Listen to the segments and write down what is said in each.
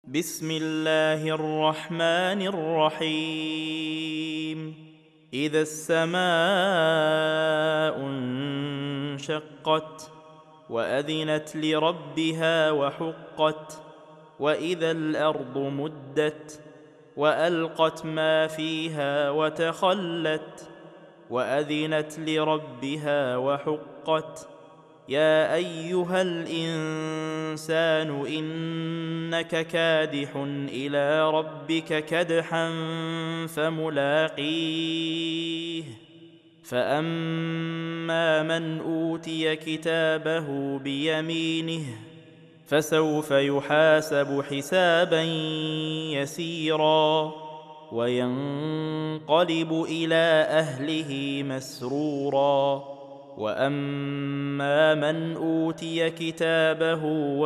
بسم الله الرحمن الرحيم. إذا السماء انشقت وأذنت لربها وحقت وإذا الأرض مدت وألقت ما فيها وتخلت وأذنت لربها وحقت. يا أيها الإنسان إنك كادح إلى ربك كدحا فملاقيه. فأما من أوتي كتابه بيمينه فسوف يحاسب حسابا يسيرا وينقلب إلى أهله مسرورا. وأما من أوتي كتابه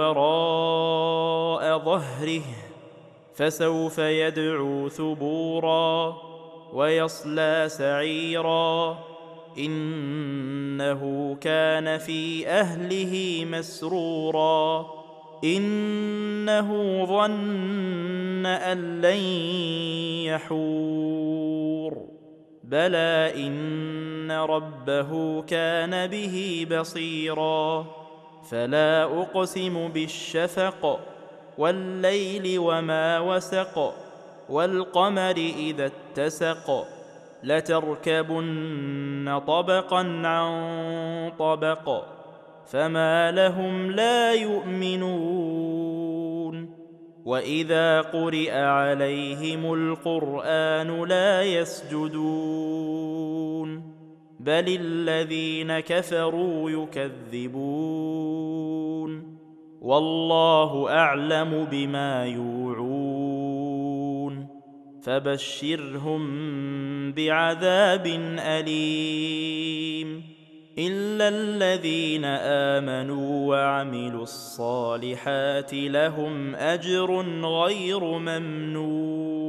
وراء ظهره فسوف يدعو ثبورا ويصلى سعيرا إنه كان في أهله مسرورا إنه ظن أن لن يحور بلى إن ربه كان به بصيرا. فلا أقسم بالشفق والليل وما وسق والقمر إذا اتسق لتركبن طبقا عن طبق فما لهم لا يؤمنون. وإذا قرئ عليهم القرآن لا يسجدون بل الذين كفروا يكذبون والله أعلم بما يوعون فبشرهم بعذاب أليم إلا الذين آمنوا وعملوا الصالحات لهم أجر غير ممنون.